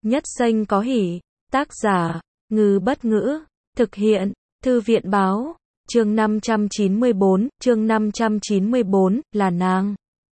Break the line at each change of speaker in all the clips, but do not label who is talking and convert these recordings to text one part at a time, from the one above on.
Nhất xanh có hỉ. Tác giả, Ngư Bất Ngữ. Thực hiện, Thư viện Báo. Chương 594, là nàng.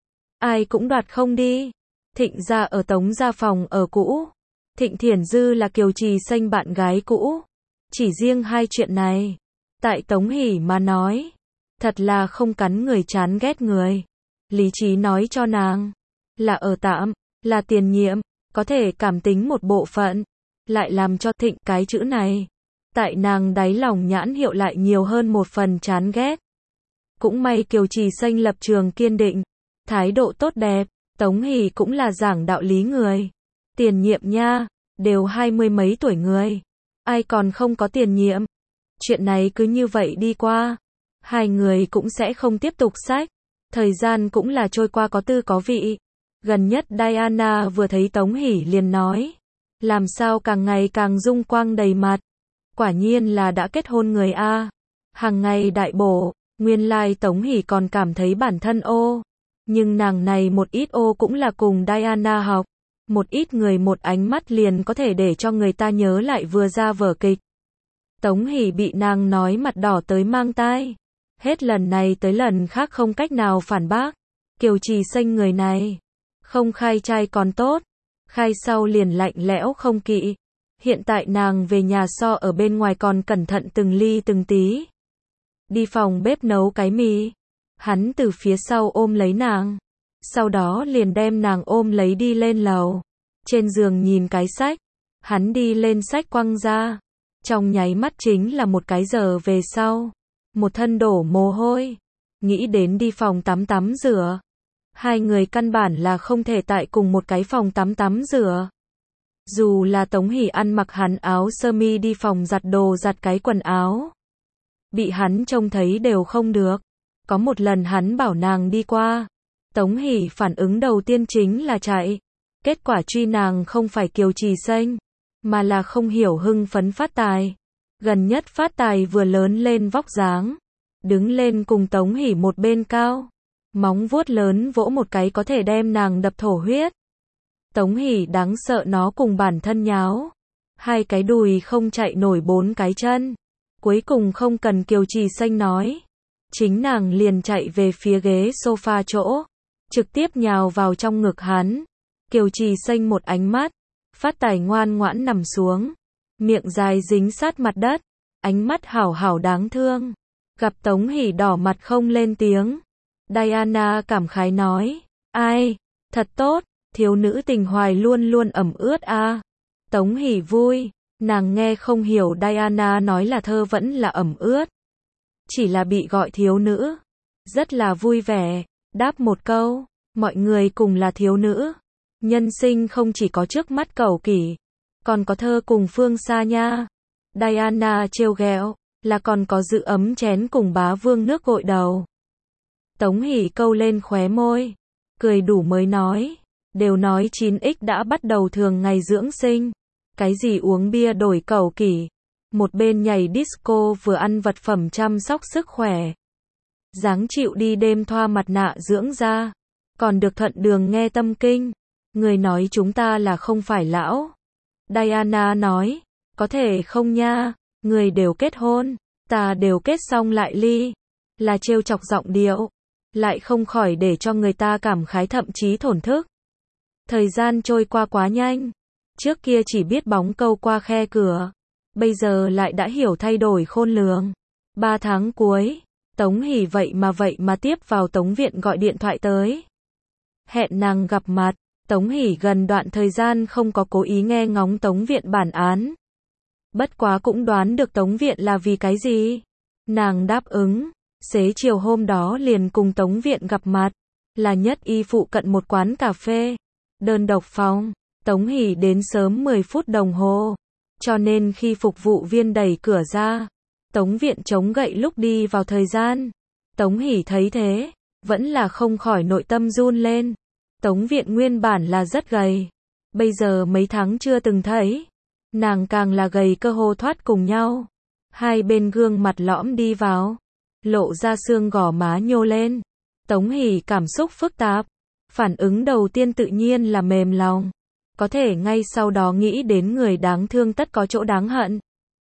Ai cũng đoạt không đi. Thịnh gia ở Tống gia phòng ở cũ. Thịnh Thiển Dư là Kiều Trì Xanh bạn gái cũ. Chỉ riêng hai chuyện này, tại Tống Hỷ mà nói, thật là không cắn người chán ghét người. Lý trí nói cho nàng, là ở tạm, là tiền nhiệm, có thể cảm tính một bộ phận, lại làm cho Thịnh cái chữ này, tại nàng đáy lòng nhãn hiệu lại nhiều hơn một phần chán ghét. Cũng may Kiều Trì Xanh lập trường kiên định, thái độ tốt đẹp, Tống Hỷ cũng là giảng đạo lý người. Tiền nhiệm nha, đều 20 mấy tuổi người, ai còn không có tiền nhiệm. Chuyện này cứ như vậy đi qua, hai người cũng sẽ không tiếp tục sách. Thời gian cũng là trôi qua có tư có vị. Gần nhất Diana vừa thấy Tống Hỷ liền nói, làm sao càng ngày càng dung quang đầy mặt. Quả nhiên là đã kết hôn người a. Hàng ngày đại bổ, nguyên lai Tống Hỷ còn cảm thấy bản thân ô. Nhưng nàng này một ít ô cũng là cùng Diana học. Một ít người một ánh mắt liền có thể để cho người ta nhớ lại vừa ra vở kịch. Tống Hỷ bị nàng nói mặt đỏ tới mang tai. Hết lần này tới lần khác không cách nào phản bác. Kiều Trì Xanh người này, không khai trai còn tốt, khai sau liền lạnh lẽo không kỵ. Hiện tại nàng về nhà so ở bên ngoài còn cẩn thận từng ly từng tí. Đi phòng bếp nấu cái mì, hắn từ phía sau ôm lấy nàng, sau đó liền đem nàng ôm lấy đi lên lầu. Trên giường nhìn cái sách, hắn đi lên sách quăng ra. Trong nháy mắt chính là một cái giờ về sau, một thân đổ mồ hôi, nghĩ đến đi phòng tắm rửa. Hai người căn bản là không thể tại cùng một cái phòng tắm rửa. Dù là Tống Hỷ ăn mặc hắn áo sơ mi đi phòng giặt đồ giặt cái quần áo, bị hắn trông thấy đều không được. Có một lần hắn bảo nàng đi qua, Tống Hỷ phản ứng đầu tiên chính là chạy. Kết quả truy nàng không phải Kiều Trì Xanh, mà là không hiểu hưng phấn Phát Tài. Gần nhất Phát Tài vừa lớn lên vóc dáng, đứng lên cùng Tống Hỷ một bên cao, móng vuốt lớn vỗ một cái có thể đem nàng đập thổ huyết. Tống Hỷ đáng sợ nó cùng bản thân nháo, hai cái đùi không chạy nổi bốn cái chân. Cuối cùng không cần Kiều Trì Xanh nói, chính nàng liền chạy về phía ghế sofa chỗ, trực tiếp nhào vào trong ngực hắn. Kiều Trì Xanh một ánh mắt, Phát Tài ngoan ngoãn nằm xuống, miệng dài dính sát mặt đất, ánh mắt hảo hảo đáng thương. Gặp Tống Hỷ đỏ mặt không lên tiếng, Diana cảm khái nói, ai, thật tốt, thiếu nữ tình hoài luôn luôn ẩm ướt a. Tống Hỷ vui, nàng nghe không hiểu Diana nói là thơ vẫn là ẩm ướt, chỉ là bị gọi thiếu nữ, rất là vui vẻ, đáp một câu, mọi người cùng là thiếu nữ. Nhân sinh không chỉ có trước mắt cầu kỳ, còn có thơ cùng phương xa nha. Diana trêu ghẹo, là còn có giữ ấm chén cùng bá vương nước gội đầu. Tống Hỷ câu lên khóe môi, cười đủ mới nói, đều nói 9X đã bắt đầu thường ngày dưỡng sinh, cái gì uống bia đổi cầu kỳ, một bên nhảy disco vừa ăn vật phẩm chăm sóc sức khỏe, dáng chịu đi đêm thoa mặt nạ dưỡng da, còn được thuận đường nghe tâm kinh. Người nói chúng ta là không phải lão. Diana nói, có thể không nha, người đều kết hôn, ta đều kết xong lại ly, là trêu chọc giọng điệu, lại không khỏi để cho người ta cảm khái thậm chí thổn thức. Thời gian trôi qua quá nhanh, trước kia chỉ biết bóng câu qua khe cửa, bây giờ lại đã hiểu thay đổi khôn lường. 3 tháng cuối, Tống Hỷ vậy mà tiếp vào Tống Viện gọi điện thoại tới, hẹn nàng gặp mặt. Tống Hỷ gần đoạn thời gian không có cố ý nghe ngóng Tống Viện bản án. Bất quá cũng đoán được Tống Viện là vì cái gì. Nàng đáp ứng, xế chiều hôm đó liền cùng Tống Viện gặp mặt, là Nhất Y phụ cận một quán cà phê, đơn độc phòng. Tống Hỷ đến sớm 10 phút đồng hồ, cho nên khi phục vụ viên đẩy cửa ra, Tống Viện chống gậy lúc đi vào thời gian. Tống Hỷ thấy thế, vẫn là không khỏi nội tâm run lên. Tống Viện nguyên bản là rất gầy, bây giờ mấy tháng chưa từng thấy, nàng càng là gầy cơ hồ thoát cùng nhau. Hai bên gương mặt lõm đi vào, lộ ra xương gò má nhô lên. Tống Hỷ cảm xúc phức tạp, phản ứng đầu tiên tự nhiên là mềm lòng. có thể ngay sau đó nghĩ đến người đáng thương tất có chỗ đáng hận.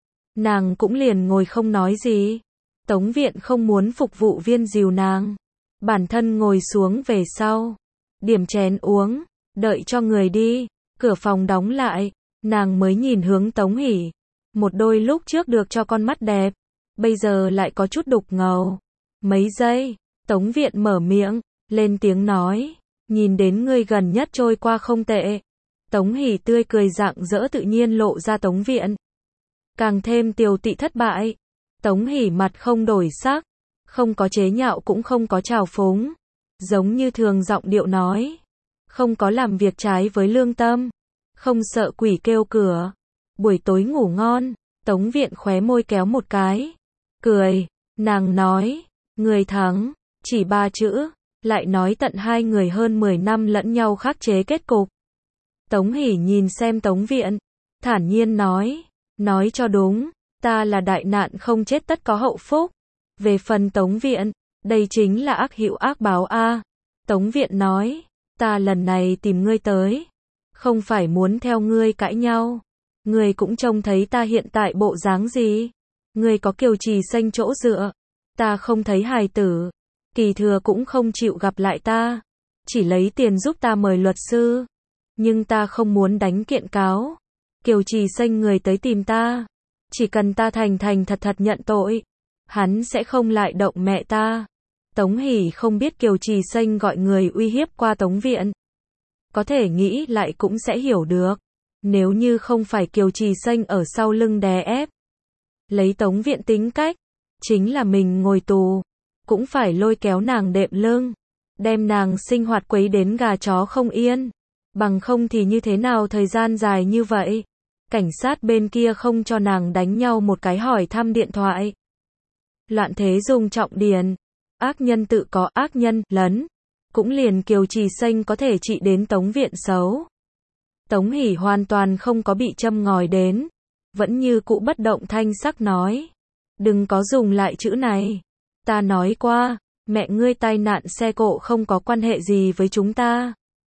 Nàng cũng liền ngồi không nói gì. Tống Viện không muốn phục vụ viên dìu nàng. Bản thân ngồi xuống về sau. Điểm chén uống, đợi cho người đi. Cửa phòng đóng lại, nàng mới nhìn hướng Tống Hỷ. Một đôi lúc trước được cho con mắt đẹp, bây giờ lại có chút đục ngầu. Mấy giây, Tống Viện mở miệng, lên tiếng nói, nhìn đến ngươi gần nhất trôi qua không tệ. Tống Hỷ tươi cười rạng rỡ tự nhiên lộ ra Tống Viện. Càng thêm tiều tị thất bại. Tống Hỷ mặt không đổi sắc, không có chế nhạo cũng không có trào phúng. Giống như thường giọng điệu nói. Không có làm việc trái với lương tâm. Không sợ quỷ kêu cửa. Buổi tối ngủ ngon. Tống Viện khóe môi kéo một cái. Cười, nàng nói, người thắng, chỉ 3 chữ, lại nói tận hai người hơn 10 năm lẫn nhau khắc chế kết cục. Tống Hỷ nhìn xem Tống Viện, thản nhiên nói cho đúng, ta là đại nạn không chết tất có hậu phúc. Về phần Tống Viện, đây chính là ác hữu ác báo a. Tống Viện nói, ta lần này tìm ngươi tới, không phải muốn theo ngươi cãi nhau. Ngươi cũng trông thấy ta hiện tại bộ dáng gì. Ngươi có Kiều Trì Xanh chỗ dựa, ta không thấy hài tử. Kỳ Thừa cũng không chịu gặp lại ta, chỉ lấy tiền giúp ta mời luật sư. Nhưng ta không muốn đánh kiện cáo. Kiều Trì Xanh người tới tìm ta, chỉ cần ta thành thật thật nhận tội, hắn sẽ không lại động mẹ ta. Tống Hỷ không biết Kiều Trì Xanh gọi người uy hiếp qua Tống Viện. Có thể nghĩ lại cũng sẽ hiểu được. Nếu như không phải Kiều Trì Xanh ở sau lưng đè ép, lấy Tống Viện tính cách, chính là mình ngồi tù, cũng phải lôi kéo nàng đệm lưng, đem nàng sinh hoạt quấy đến gà chó không yên. Bằng không thì như thế nào thời gian dài như vậy, cảnh sát bên kia không cho nàng đánh nhau một cái hỏi thăm điện thoại. Loạn thế dùng trọng điền, ác nhân tự có ác nhân lấn, cũng liền Kiều Trì Xanh có thể trị đến Tống Viện xấu. Tống Hỷ hoàn toàn không có bị châm ngòi đến, vẫn như cũ bất động thanh sắc nói, đừng có dùng lại chữ này. Ta nói qua, mẹ ngươi tai nạn xe cộ không có quan hệ gì với chúng ta.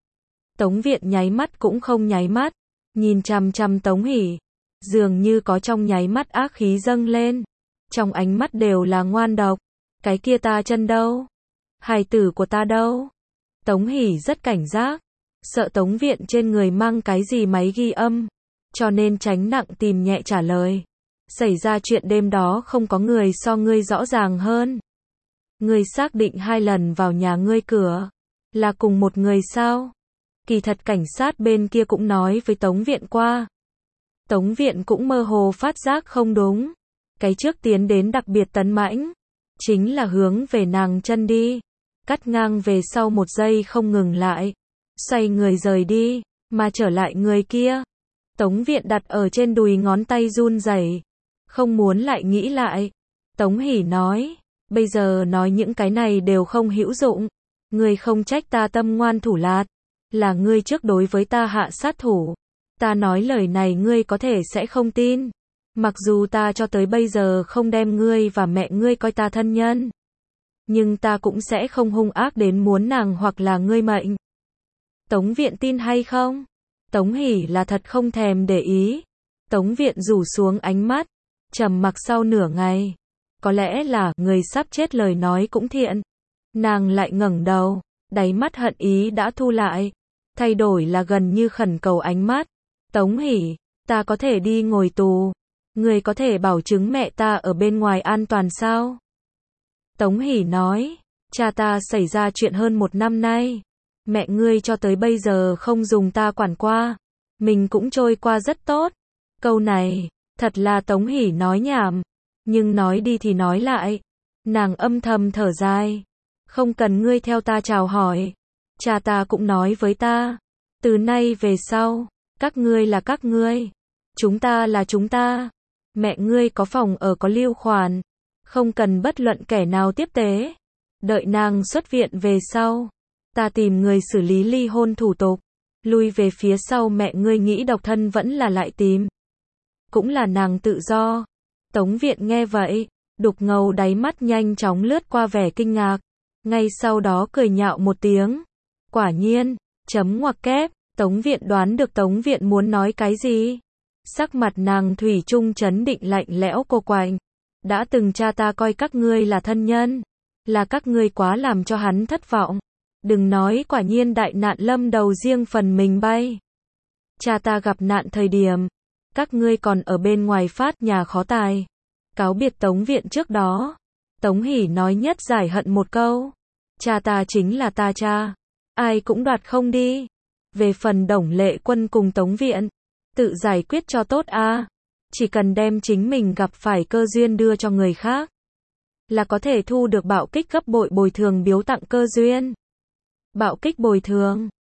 Tống Viện nháy mắt cũng không nháy mắt, nhìn chằm chằm Tống Hỷ, dường như có trong nháy mắt ác khí dâng lên, trong ánh mắt đều là ngoan độc. Cái kia ta chân đâu? Hài tử của ta đâu? Tống Hỷ rất cảnh giác, sợ Tống Viện trên người mang cái gì máy ghi âm, cho nên tránh nặng tìm nhẹ trả lời. Xảy ra chuyện đêm đó không có người so ngươi rõ ràng hơn. Ngươi xác định 2 lần vào nhà ngươi cửa, là cùng một người sao? Kỳ thật cảnh sát bên kia cũng nói với Tống Viện qua. Tống Viện cũng mơ hồ phát giác không đúng. Cái trước tiến đến đặc biệt tấn mãnh, chính là hướng về nàng chân đi. Cắt ngang về sau 1 giây không ngừng lại, xoay người rời đi, mà trở lại người kia. Tống Viện đặt ở trên đùi ngón tay run rẩy, không muốn lại nghĩ lại. Tống Hỷ nói, bây giờ nói những cái này đều không hữu dụng. Ngươi không trách ta tâm ngoan thủ lạt, là ngươi trước đối với ta hạ sát thủ. Ta nói lời này ngươi có thể sẽ không tin. Mặc dù ta cho tới bây giờ không đem ngươi và mẹ ngươi coi ta thân nhân, nhưng ta cũng sẽ không hung ác đến muốn nàng hoặc là ngươi mệnh. Tống Viện tin hay không? Tống Hỷ là thật không thèm để ý. Tống Viện rủ xuống ánh mắt, trầm mặc sau nửa ngày. Có lẽ là người sắp chết lời nói cũng thiện. Nàng lại ngẩng đầu, đáy mắt hận ý đã thu lại, thay đổi là gần như khẩn cầu ánh mắt. Tống Hỷ, ta có thể đi ngồi tù, người có thể bảo chứng mẹ ta ở bên ngoài an toàn sao? Tống Hỷ nói, cha ta xảy ra chuyện hơn 1 năm nay, mẹ ngươi cho tới bây giờ không dùng ta quản qua, mình cũng trôi qua rất tốt. Câu này, thật là Tống Hỷ nói nhảm, nhưng nói đi thì nói lại, nàng âm thầm thở dài, không cần ngươi theo ta chào hỏi, cha ta cũng nói với ta, từ nay về sau, các ngươi là các ngươi, chúng ta là chúng ta. Mẹ ngươi có phòng ở có lưu khoản, không cần bất luận kẻ nào tiếp tế. Đợi nàng xuất viện về sau, ta tìm người xử lý ly hôn thủ tục, lui về phía sau mẹ ngươi nghĩ độc thân vẫn là lại tìm. Cũng là nàng tự do. Tống Viện nghe vậy, đục ngầu đáy mắt nhanh chóng lướt qua vẻ kinh ngạc, ngay sau đó cười nhạo một tiếng. Quả nhiên, chấm ngoặc kép, Tống Viện đoán được Tống Viện muốn nói cái gì. Sắc mặt nàng thủy chung trấn định lạnh lẽo cô quạnh. Đã từng cha ta coi các ngươi là thân nhân. Là các ngươi quá làm cho hắn thất vọng. Đừng nói quả nhiên đại nạn lâm đầu riêng phần mình bay. Cha ta gặp nạn thời điểm. Các ngươi còn ở bên ngoài phát nhà khó tài. Cáo biệt Tống Viện trước đó. Tống Hỷ nói nhất giải hận một câu. Cha ta chính là ta cha. Ai cũng đoạt không đi. Về phần Đồng Lệ Quân cùng Tống Viện. Tự giải quyết cho tốt a. Chỉ cần đem chính mình gặp phải cơ duyên đưa cho người khác. Là có thể thu được bạo kích gấp bội bồi thường biếu tặng cơ duyên. Bạo kích bồi thường.